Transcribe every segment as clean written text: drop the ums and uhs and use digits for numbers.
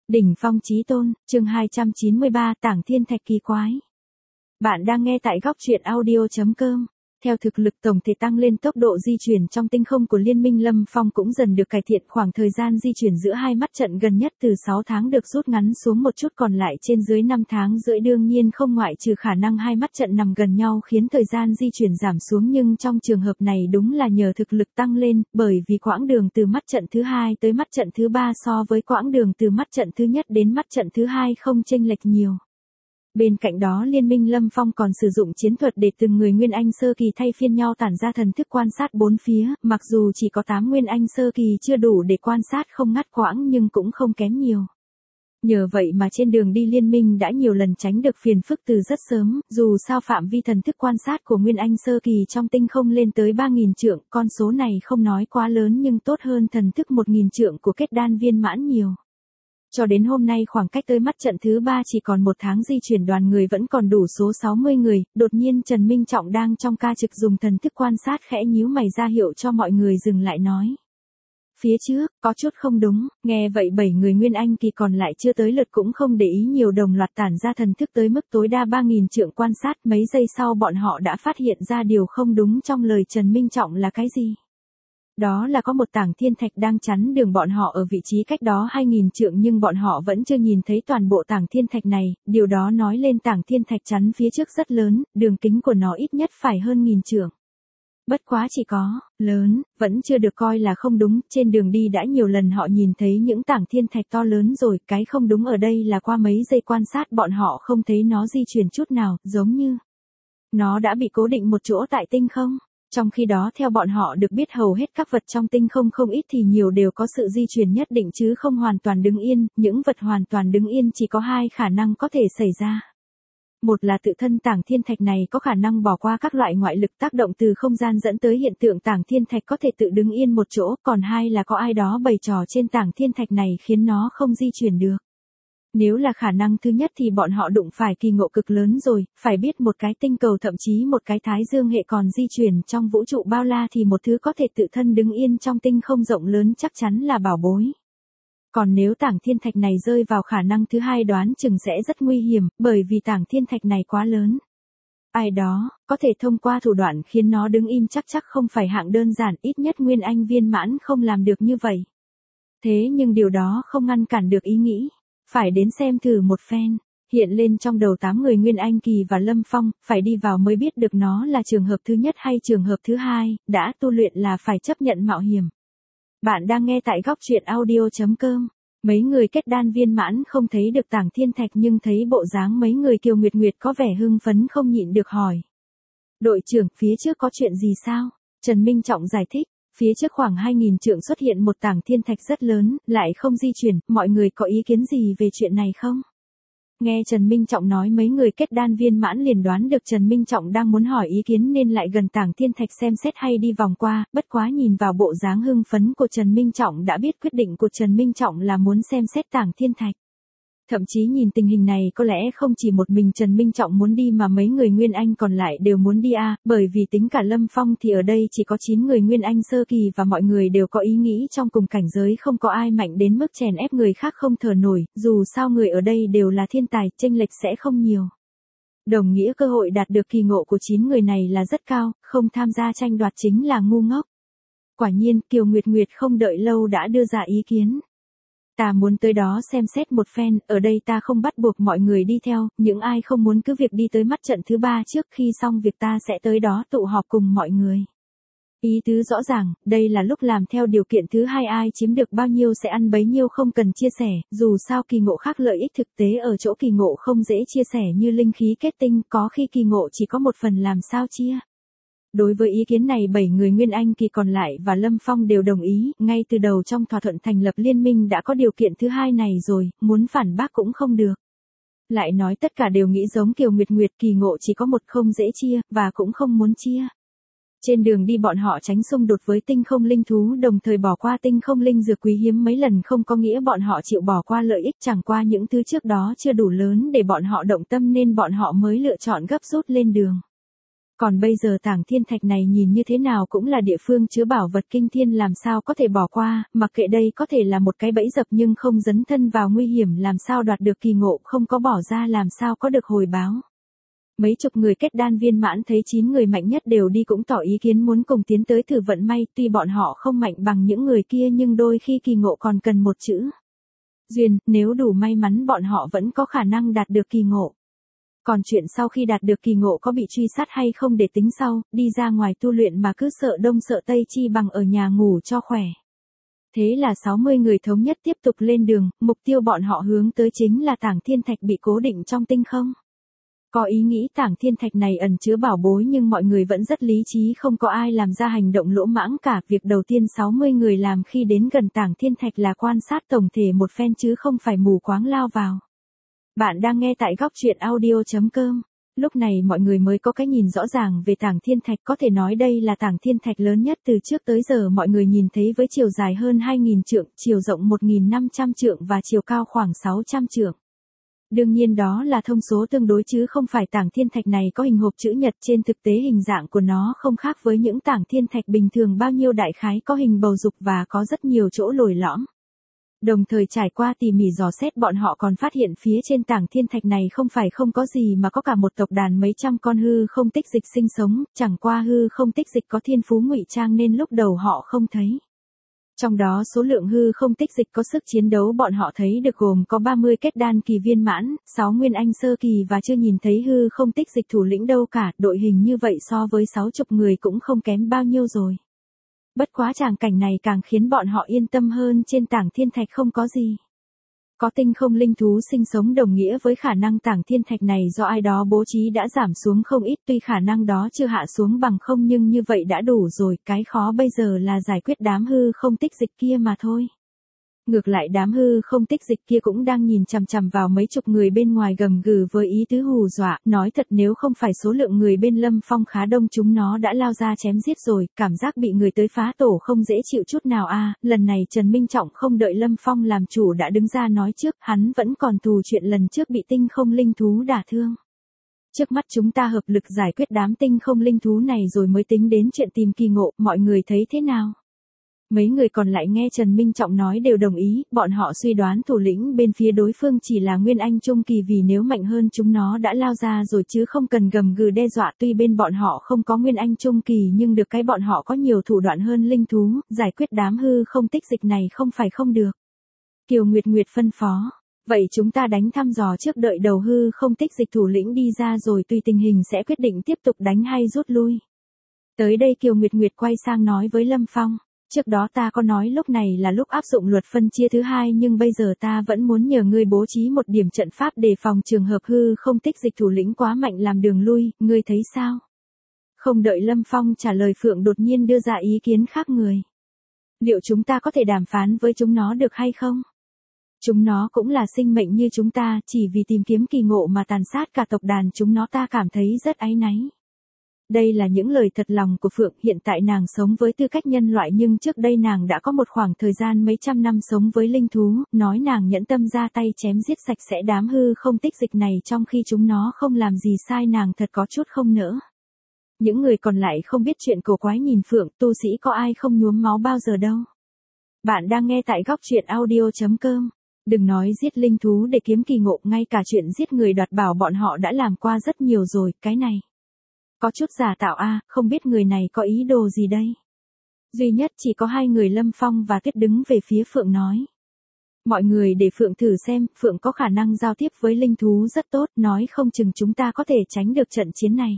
Đỉnh phong chí tôn, chương 293, Tảng Thiên Thạch kỳ quái. Bạn đang nghe tại góc truyện audio.com. Theo thực lực tổng thể tăng lên, tốc độ di chuyển trong tinh không của Liên minh Lâm Phong cũng dần được cải thiện. Khoảng thời gian di chuyển giữa hai mắt trận gần nhất từ 6 tháng được rút ngắn xuống một chút, còn lại trên dưới 5 tháng rưỡi. Đương nhiên không ngoại trừ khả năng hai mắt trận nằm gần nhau khiến thời gian di chuyển giảm xuống, nhưng trong trường hợp này đúng là nhờ thực lực tăng lên, bởi vì quãng đường từ mắt trận thứ 2 tới mắt trận thứ 3 so với quãng đường từ mắt trận thứ nhất đến mắt trận thứ 2 không chênh lệch nhiều. Bên cạnh đó Liên minh Lâm Phong còn sử dụng chiến thuật để từng người Nguyên Anh sơ kỳ thay phiên nhau tản ra thần thức quan sát bốn phía, mặc dù chỉ có 8 Nguyên Anh sơ kỳ chưa đủ để quan sát không ngắt quãng nhưng cũng không kém nhiều. Nhờ vậy mà trên đường đi Liên minh đã nhiều lần tránh được phiền phức từ rất sớm, dù sao phạm vi thần thức quan sát của Nguyên Anh sơ kỳ trong tinh không lên tới 3.000 trượng, con số này không nói quá lớn nhưng tốt hơn thần thức 1.000 trượng của kết đan viên mãn nhiều. Cho đến hôm nay khoảng cách tới mắt trận thứ 3 chỉ còn 1 tháng di chuyển, đoàn người vẫn còn đủ số 60 người, đột nhiên Trần Minh Trọng đang trong ca trực dùng thần thức quan sát khẽ nhíu mày ra hiệu cho mọi người dừng lại nói. Phía trước, có chút không đúng, nghe vậy 7 người Nguyên Anh kỳ còn lại chưa tới lượt cũng không để ý nhiều, đồng loạt tản ra thần thức tới mức tối đa 3.000 trượng quan sát. Mấy giây sau bọn họ đã phát hiện ra điều không đúng trong lời Trần Minh Trọng là cái gì. Đó là có một tảng thiên thạch đang chắn đường bọn họ ở vị trí cách đó 2.000 trượng, nhưng bọn họ vẫn chưa nhìn thấy toàn bộ tảng thiên thạch này, điều đó nói lên tảng thiên thạch chắn phía trước rất lớn, đường kính của nó ít nhất phải hơn 1.000 trượng. Bất quá chỉ có lớn, vẫn chưa được coi là không đúng, trên đường đi đã nhiều lần họ nhìn thấy những tảng thiên thạch to lớn rồi, cái không đúng ở đây là qua mấy giây quan sát bọn họ không thấy nó di chuyển chút nào, giống như nó đã bị cố định một chỗ tại tinh không. Trong khi đó theo bọn họ được biết hầu hết các vật trong tinh không không ít thì nhiều đều có sự di chuyển nhất định chứ không hoàn toàn đứng yên, những vật hoàn toàn đứng yên chỉ có 2 khả năng có thể xảy ra. Một là tự thân tảng thiên thạch này có khả năng bỏ qua các loại ngoại lực tác động từ không gian dẫn tới hiện tượng tảng thiên thạch có thể tự đứng yên một chỗ, còn 2 là có ai đó bày trò trên tảng thiên thạch này khiến nó không di chuyển được. Nếu là khả năng thứ nhất thì bọn họ đụng phải kỳ ngộ cực lớn rồi, phải biết một cái tinh cầu thậm chí một cái thái dương hệ còn di chuyển trong vũ trụ bao la thì một thứ có thể tự thân đứng yên trong tinh không rộng lớn chắc chắn là bảo bối. Còn nếu tảng thiên thạch này rơi vào khả năng thứ 2 đoán chừng sẽ rất nguy hiểm, bởi vì tảng thiên thạch này quá lớn. Ai đó, có thể thông qua thủ đoạn khiến nó đứng im chắc không phải hạng đơn giản, ít nhất Nguyên Anh viên mãn không làm được như vậy. Thế nhưng điều đó không ngăn cản được ý nghĩ. Phải đến xem thử một phen, hiện lên trong đầu 8 người Nguyên Anh kỳ và Lâm Phong, phải đi vào mới biết được nó là trường hợp thứ nhất hay trường hợp thứ 2, đã tu luyện là phải chấp nhận mạo hiểm. Bạn đang nghe tại góc truyện audio.com. Mấy người kết đan viên mãn không thấy được tảng thiên thạch nhưng thấy bộ dáng mấy người Kiều Nguyệt Nguyệt có vẻ hưng phấn không nhịn được hỏi. Đội trưởng, phía trước có chuyện gì sao? Trần Minh Trọng giải thích. Phía trước khoảng 2.000 trượng xuất hiện một tảng thiên thạch rất lớn, lại không di chuyển, mọi người có ý kiến gì về chuyện này không? Nghe Trần Minh Trọng nói mấy người kết đan viên mãn liền đoán được Trần Minh Trọng đang muốn hỏi ý kiến nên lại gần tảng thiên thạch xem xét hay đi vòng qua, bất quá nhìn vào bộ dáng hưng phấn của Trần Minh Trọng đã biết quyết định của Trần Minh Trọng là muốn xem xét tảng thiên thạch. Thậm chí nhìn tình hình này có lẽ không chỉ một mình Trần Minh Trọng muốn đi mà mấy người Nguyên Anh còn lại đều muốn đi bởi vì tính cả Lâm Phong thì ở đây chỉ có 9 người Nguyên Anh sơ kỳ và mọi người đều có ý nghĩ trong cùng cảnh giới, không có ai mạnh đến mức chèn ép người khác không thở nổi, dù sao người ở đây đều là thiên tài, chênh lệch sẽ không nhiều. Đồng nghĩa cơ hội đạt được kỳ ngộ của 9 người này là rất cao, không tham gia tranh đoạt chính là ngu ngốc. Quả nhiên, Kiều Nguyệt Nguyệt không đợi lâu đã đưa ra ý kiến. Ta muốn tới đó xem xét một phen, ở đây ta không bắt buộc mọi người đi theo, những ai không muốn cứ việc đi tới mắt trận thứ 3 trước, khi xong việc ta sẽ tới đó tụ họp cùng mọi người. Ý tứ rõ ràng, đây là lúc làm theo điều kiện thứ 2, ai chiếm được bao nhiêu sẽ ăn bấy nhiêu, không cần chia sẻ, dù sao kỳ ngộ khác lợi ích thực tế ở chỗ kỳ ngộ không dễ chia sẻ như linh khí kết tinh, có khi kỳ ngộ chỉ có một phần làm sao chia. Đối với ý kiến này 7 người Nguyên Anh kỳ còn lại và Lâm Phong đều đồng ý, ngay từ đầu trong thỏa thuận thành lập liên minh đã có điều kiện thứ 2 này rồi, muốn phản bác cũng không được. Lại nói tất cả đều nghĩ giống Kiều Nguyệt Nguyệt, kỳ ngộ chỉ có một không dễ chia, và cũng không muốn chia. Trên đường đi bọn họ tránh xung đột với tinh không linh thú, đồng thời bỏ qua tinh không linh dược quý hiếm mấy lần, không có nghĩa bọn họ chịu bỏ qua lợi ích, chẳng qua những thứ trước đó chưa đủ lớn để bọn họ động tâm nên bọn họ mới lựa chọn gấp rút lên đường. Còn bây giờ tảng thiên thạch này nhìn như thế nào cũng là địa phương chứa bảo vật kinh thiên, làm sao có thể bỏ qua, mặc kệ đây có thể là một cái bẫy dập nhưng không dấn thân vào nguy hiểm làm sao đoạt được kỳ ngộ, không có bỏ ra làm sao có được hồi báo. Mấy chục người kết đan viên mãn thấy 9 người mạnh nhất đều đi cũng tỏ ý kiến muốn cùng tiến tới thử vận may, tuy bọn họ không mạnh bằng những người kia nhưng đôi khi kỳ ngộ còn cần một chữ duyên, nếu đủ may mắn bọn họ vẫn có khả năng đạt được kỳ ngộ. Còn chuyện sau khi đạt được kỳ ngộ có bị truy sát hay không để tính sau, đi ra ngoài tu luyện mà cứ sợ đông sợ tây chi bằng ở nhà ngủ cho khỏe. Thế là 60 người thống nhất tiếp tục lên đường, mục tiêu bọn họ hướng tới chính là tảng thiên thạch bị cố định trong tinh không. Có ý nghĩ tảng thiên thạch này ẩn chứa bảo bối nhưng mọi người vẫn rất lý trí, không có ai làm ra hành động lỗ mãng cả. Việc đầu tiên 60 người làm khi đến gần tảng thiên thạch là quan sát tổng thể một phen chứ không phải mù quáng lao vào. Bạn đang nghe tại góc truyện audio.com. Lúc này mọi người mới có cái nhìn rõ ràng về tảng thiên thạch, có thể nói đây là tảng thiên thạch lớn nhất từ trước tới giờ mọi người nhìn thấy, với chiều dài hơn 2.000 trượng, chiều rộng 1.500 trượng và chiều cao khoảng 600 trượng. Đương nhiên đó là thông số tương đối chứ không phải tảng thiên thạch này có hình hộp chữ nhật, trên thực tế hình dạng của nó không khác với những tảng thiên thạch bình thường bao nhiêu, đại khái có hình bầu dục và có rất nhiều chỗ lồi lõm. Đồng thời trải qua tỉ mỉ dò xét bọn họ còn phát hiện phía trên tảng thiên thạch này không phải không có gì mà có cả một tộc đàn mấy trăm con hư không tích dịch sinh sống, chẳng qua hư không tích dịch có thiên phú ngụy trang nên lúc đầu họ không thấy. Trong đó số lượng hư không tích dịch có sức chiến đấu bọn họ thấy được gồm có 30 kết đan kỳ viên mãn, 6 nguyên anh sơ kỳ và chưa nhìn thấy hư không tích dịch thủ lĩnh đâu cả, đội hình như vậy so với 60 người cũng không kém bao nhiêu rồi. Bất quá tràng cảnh này càng khiến bọn họ yên tâm hơn, trên tảng thiên thạch không có gì. Có tinh không linh thú sinh sống đồng nghĩa với khả năng tảng thiên thạch này do ai đó bố trí đã giảm xuống không ít, tuy khả năng đó chưa hạ xuống bằng không nhưng như vậy đã đủ rồi, cái khó bây giờ là giải quyết đám hư không tích dịch kia mà thôi. Ngược lại đám hư không tích dịch kia cũng đang nhìn chằm chằm vào mấy chục người bên ngoài gầm gừ với ý tứ hù dọa, nói thật nếu không phải số lượng người bên Lâm Phong khá đông chúng nó đã lao ra chém giết rồi, cảm giác bị người tới phá tổ không dễ chịu chút nào a. Lần này Trần Minh Trọng không đợi Lâm Phong làm chủ đã đứng ra nói trước, hắn vẫn còn thù chuyện lần trước bị tinh không linh thú đả thương. Trước mắt chúng ta hợp lực giải quyết đám tinh không linh thú này rồi mới tính đến chuyện tìm kỳ ngộ, mọi người thấy thế nào? Mấy người còn lại nghe Trần Minh Trọng nói đều đồng ý, bọn họ suy đoán thủ lĩnh bên phía đối phương chỉ là Nguyên Anh Trung Kỳ, vì nếu mạnh hơn chúng nó đã lao ra rồi chứ không cần gầm gừ đe dọa. Tuy bên bọn họ không có Nguyên Anh Trung Kỳ nhưng được cái bọn họ có nhiều thủ đoạn hơn linh thú, giải quyết đám hư không tích dịch này không phải không được. Kiều Nguyệt Nguyệt phân phó, vậy chúng ta đánh thăm dò trước, đợi đầu hư không tích dịch thủ lĩnh đi ra rồi tùy tình hình sẽ quyết định tiếp tục đánh hay rút lui. Tới đây Kiều Nguyệt Nguyệt quay sang nói với Lâm Phong. Trước đó ta có nói lúc này là lúc áp dụng luật phân chia thứ hai nhưng bây giờ ta vẫn muốn nhờ ngươi bố trí một điểm trận pháp đề phòng trường hợp hư không tích dịch thủ lĩnh quá mạnh làm đường lui, ngươi thấy sao? Không đợi Lâm Phong trả lời Phượng đột nhiên đưa ra ý kiến khác người. Liệu chúng ta có thể đàm phán với chúng nó được hay không? Chúng nó cũng là sinh mệnh như chúng ta, chỉ vì tìm kiếm kỳ ngộ mà tàn sát cả tộc đàn chúng nó, ta cảm thấy rất áy náy. Đây là những lời thật lòng của Phượng, hiện tại nàng sống với tư cách nhân loại nhưng trước đây nàng đã có một khoảng thời gian mấy trăm năm sống với linh thú, nói nàng nhẫn tâm ra tay chém giết sạch sẽ đám hư không tích dịch này trong khi chúng nó không làm gì sai, nàng thật có chút không nỡ. Những người còn lại không biết chuyện cổ quái nhìn Phượng, tu sĩ có ai không nhuốm máu bao giờ đâu. Bạn đang nghe tại góc truyện audio.com. Đừng nói giết linh thú để kiếm kỳ ngộ, ngay cả chuyện giết người đoạt bảo bọn họ đã làm qua rất nhiều rồi, cái này có chút giả tạo a, không biết người này có ý đồ gì đây. Duy nhất chỉ có hai người Lâm Phong và Tuyết đứng về phía Phượng nói. Mọi người để Phượng thử xem, Phượng có khả năng giao tiếp với linh thú rất tốt, nói không chừng chúng ta có thể tránh được trận chiến này.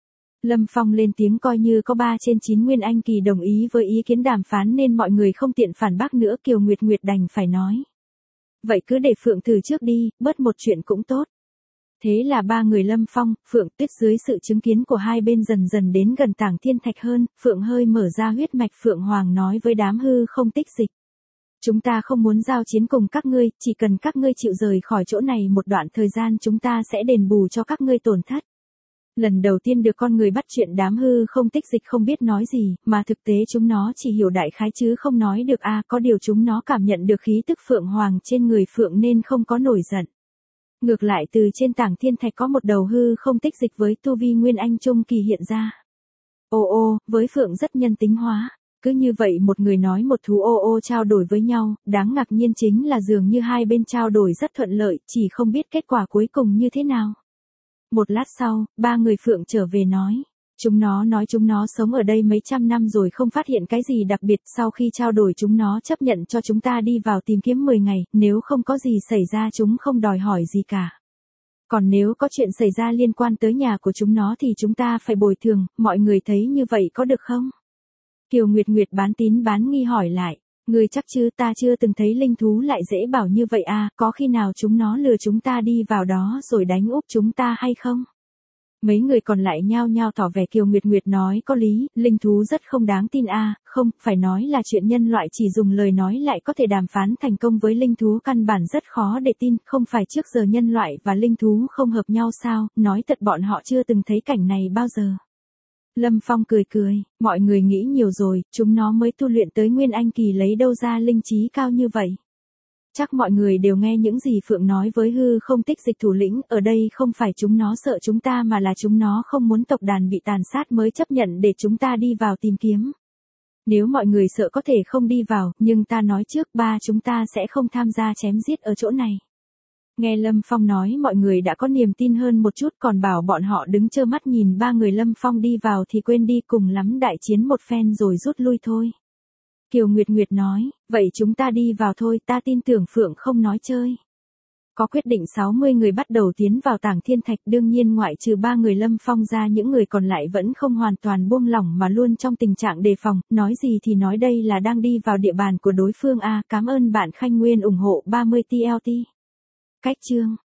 Lâm Phong lên tiếng, coi như có 3 trên 9 Nguyên Anh Kỳ đồng ý với ý kiến đàm phán nên mọi người không tiện phản bác nữa. Kiều Nguyệt Nguyệt đành phải nói. Vậy cứ để Phượng thử trước đi, bớt một chuyện cũng tốt. Thế là 3 người Lâm Phong, Phượng, Tuyết dưới sự chứng kiến của hai bên dần dần đến gần tảng thiên thạch hơn, Phượng hơi mở ra huyết mạch Phượng Hoàng nói với đám hư không tích dịch. Chúng ta không muốn giao chiến cùng các ngươi, chỉ cần các ngươi chịu rời khỏi chỗ này một đoạn thời gian chúng ta sẽ đền bù cho các ngươi tổn thất. Lần đầu tiên được con người bắt chuyện đám hư không tích dịch không biết nói gì, mà thực tế chúng nó chỉ hiểu đại khái chứ không nói được a. Có điều chúng nó cảm nhận được khí tức Phượng Hoàng trên người Phượng nên không có nổi giận. Ngược lại từ trên tảng thiên thạch có một đầu hư không tích dịch với tu vi Nguyên Anh Trung kỳ hiện ra. Ô, với Phượng rất nhân tính hóa. Cứ như vậy một người nói một thú ô trao đổi với nhau, đáng ngạc nhiên chính là dường như hai bên trao đổi rất thuận lợi, chỉ không biết kết quả cuối cùng như thế nào. Một lát sau, ba người Phượng trở về nói. Chúng nó nói chúng nó sống ở đây mấy trăm năm rồi không phát hiện cái gì đặc biệt, sau khi trao đổi chúng nó chấp nhận cho chúng ta đi vào tìm kiếm 10 ngày, nếu không có gì xảy ra chúng không đòi hỏi gì cả. Còn nếu có chuyện xảy ra liên quan tới nhà của chúng nó thì chúng ta phải bồi thường, mọi người thấy như vậy có được không? Kiều Nguyệt Nguyệt bán tín bán nghi hỏi lại, người chắc chứ, ta chưa từng thấy linh thú lại dễ bảo như vậy à, có khi nào chúng nó lừa chúng ta đi vào đó rồi đánh úp chúng ta hay không? Mấy người còn lại nhao nhao tỏ vẻ Kiều Nguyệt Nguyệt nói có lý, linh thú rất không đáng tin à, không, phải nói là chuyện nhân loại chỉ dùng lời nói lại có thể đàm phán thành công với linh thú căn bản rất khó để tin, không phải trước giờ nhân loại và linh thú không hợp nhau sao, nói thật bọn họ chưa từng thấy cảnh này bao giờ. Lâm Phong cười cười, mọi người nghĩ nhiều rồi, chúng nó mới tu luyện tới Nguyên Anh kỳ lấy đâu ra linh trí cao như vậy. Chắc mọi người đều nghe những gì Phượng nói với hư không tích dịch thủ lĩnh, ở đây không phải chúng nó sợ chúng ta mà là chúng nó không muốn tộc đàn bị tàn sát mới chấp nhận để chúng ta đi vào tìm kiếm. Nếu mọi người sợ có thể không đi vào, nhưng ta nói trước ba chúng ta sẽ không tham gia chém giết ở chỗ này. Nghe Lâm Phong nói mọi người đã có niềm tin hơn một chút, còn bảo bọn họ đứng trơ mắt nhìn ba người Lâm Phong đi vào thì quên đi, cùng lắm đại chiến một phen rồi rút lui thôi. Kiều Nguyệt Nguyệt nói, vậy chúng ta đi vào thôi, ta tin tưởng Phượng không nói chơi. Có quyết định 60 người bắt đầu tiến vào tảng thiên thạch, đương nhiên ngoại trừ ba người Lâm Phong ra những người còn lại vẫn không hoàn toàn buông lỏng mà luôn trong tình trạng đề phòng, nói gì thì nói đây là đang đi vào địa bàn của đối phương a. Cảm ơn bạn Khanh Nguyên ủng hộ 30 TLT. Cách chương